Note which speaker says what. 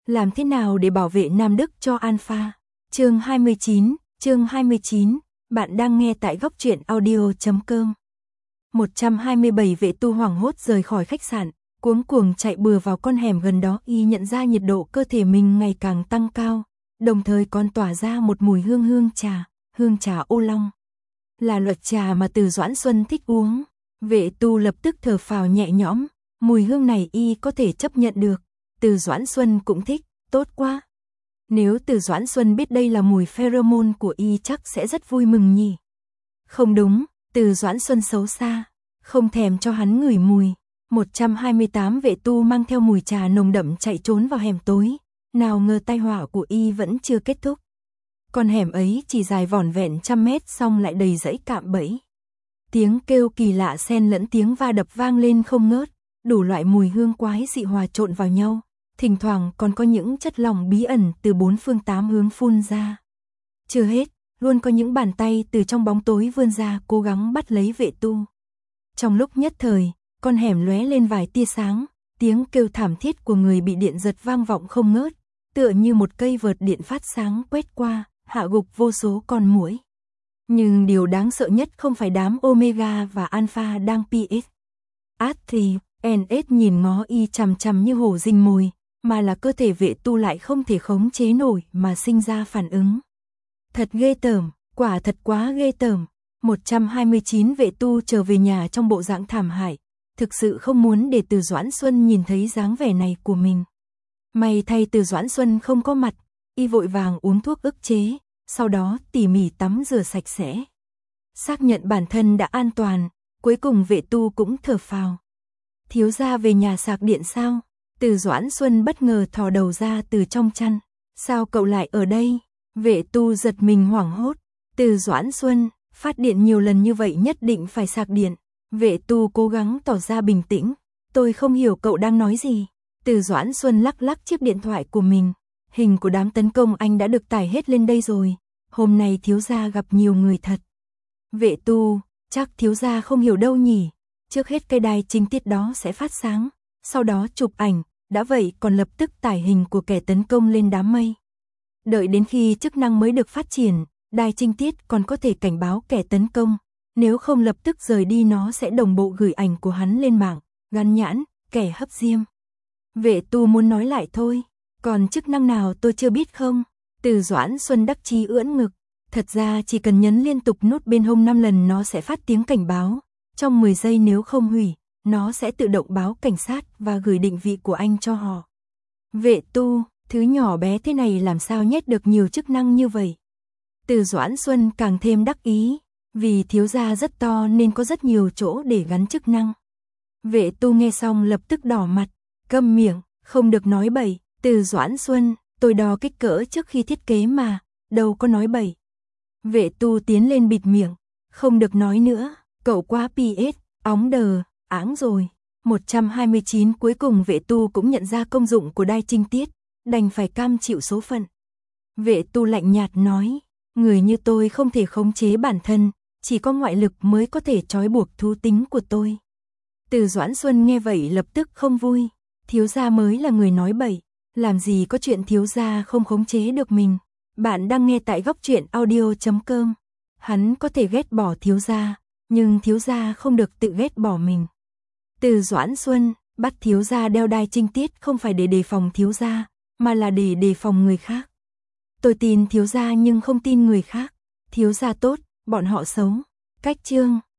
Speaker 1: Làm thế nào để bảo vệ Nam Đức cho Alpha? Chương 29, bạn đang nghe tại góc truyện audio.com. 127 vệ tu hoảng hốt rời khỏi khách sạn, cuống cuồng chạy bừa vào con hẻm gần đó. Y nhận ra nhiệt độ cơ thể mình ngày càng tăng cao, đồng thời còn tỏa ra một mùi hương trà ô long. Là loại trà mà Từ Doãn Xuân thích uống. Vệ tu lập tức thở phào nhẹ nhõm, mùi hương này y có thể chấp nhận được. Từ Doãn Xuân cũng thích, tốt quá. Nếu Từ Doãn Xuân biết đây là mùi pheromone của y chắc sẽ rất vui mừng nhỉ. Không đúng, Từ Doãn Xuân xấu xa, không thèm cho hắn ngửi mùi. 128 vệ tu mang theo mùi trà nồng đậm chạy trốn vào hẻm tối, nào ngờ tai họa của y vẫn chưa kết thúc. Con hẻm ấy chỉ dài vỏn vẹn 100 mét xong lại đầy rẫy cạm bẫy. Tiếng kêu kỳ lạ xen lẫn tiếng va đập vang lên không ngớt, đủ loại mùi hương quái dị hòa trộn vào nhau, thỉnh thoảng còn có những chất lỏng bí ẩn từ bốn phương tám hướng phun ra. Chưa hết, luôn có những bàn tay từ trong bóng tối vươn ra cố gắng bắt lấy vệ tu. Trong lúc nhất thời, con hẻm lóe lên vài tia sáng, tiếng kêu thảm thiết của người bị điện giật vang vọng không ngớt, tựa như một cây vợt điện phát sáng quét qua, hạ gục vô số con muỗi. Nhưng điều đáng sợ nhất không phải đám Omega và Alpha đang PS. thì NS nhìn ngó y chằm chằm như hổ rình mồi, mà là cơ thể vệ tu lại không thể khống chế nổi mà sinh ra phản ứng. Thật ghê tởm, quả thật quá ghê tởm. 129 vệ tu trở về nhà trong bộ dạng thảm hại, thực sự không muốn để Từ Doãn Xuân nhìn thấy dáng vẻ này của mình. May thay Từ Doãn Xuân không có mặt, y vội vàng uống thuốc ức chế, sau đó tỉ mỉ tắm rửa sạch sẽ. Xác nhận bản thân đã an toàn, cuối cùng vệ tu cũng thở phào. Thiếu gia về nhà sạc điện sao? Từ Doãn Xuân bất ngờ thò đầu ra từ trong chăn. Sao cậu lại ở đây? Vệ tu giật mình hoảng hốt. Từ Doãn Xuân, phát điện nhiều lần như vậy nhất định phải sạc điện. Vệ tu cố gắng tỏ ra bình tĩnh. Tôi không hiểu cậu đang nói gì. Từ Doãn Xuân lắc lắc chiếc điện thoại của mình. Hình của đám tấn công anh đã được tải hết lên đây rồi. Hôm nay thiếu gia gặp nhiều người thật. Vệ tu, chắc thiếu gia không hiểu đâu nhỉ. Trước hết cây đài chính tiết đó sẽ phát sáng, sau đó chụp ảnh, đã vậy còn lập tức tải hình của kẻ tấn công lên đám mây. Đợi đến khi chức năng mới được phát triển, đài trinh tiết còn có thể cảnh báo kẻ tấn công, nếu không lập tức rời đi nó sẽ đồng bộ gửi ảnh của hắn lên mạng, gắn nhãn, kẻ hấp diêm. Vệ tu muốn nói lại thôi, còn chức năng nào tôi chưa biết không? Từ Doãn Xuân đắc chí ưỡn ngực, thật ra chỉ cần nhấn liên tục nút bên hông 5 lần nó sẽ phát tiếng cảnh báo, trong 10 giây nếu không hủy, nó sẽ tự động báo cảnh sát và gửi định vị của anh cho họ. Vệ tu, thứ nhỏ bé thế này làm sao nhét được nhiều chức năng như vậy? Từ Doãn Xuân càng thêm đắc ý, vì thiếu gia rất to nên có rất nhiều chỗ để gắn chức năng. Vệ tu nghe xong lập tức đỏ mặt, câm miệng, không được nói bậy. Từ Doãn Xuân, tôi đo kích cỡ trước khi thiết kế mà, đâu có nói bậy. Vệ tu tiến lên bịt miệng, không được nói nữa, cậu quá PS, óng đờ, áng rồi. 129 cuối cùng vệ tu cũng nhận ra công dụng của đai trinh tiết, đành phải cam chịu số phận. Vệ tu lạnh nhạt nói, người như tôi không thể khống chế bản thân, chỉ có ngoại lực mới có thể trói buộc thú tính của tôi. Từ Doãn Xuân nghe vậy lập tức không vui, thiếu gia mới là người nói bậy, làm gì có chuyện thiếu gia không khống chế được mình. Bạn đang nghe tại góc truyện audio.com. Hắn có thể ghét bỏ thiếu gia, nhưng thiếu gia không được tự ghét bỏ mình. Từ Doãn Xuân, bắt thiếu gia đeo đai trinh tiết không phải để đề phòng thiếu gia, mà là để đề phòng người khác. Tôi tin thiếu gia nhưng không tin người khác. Thiếu gia tốt, bọn họ xấu. Cách chương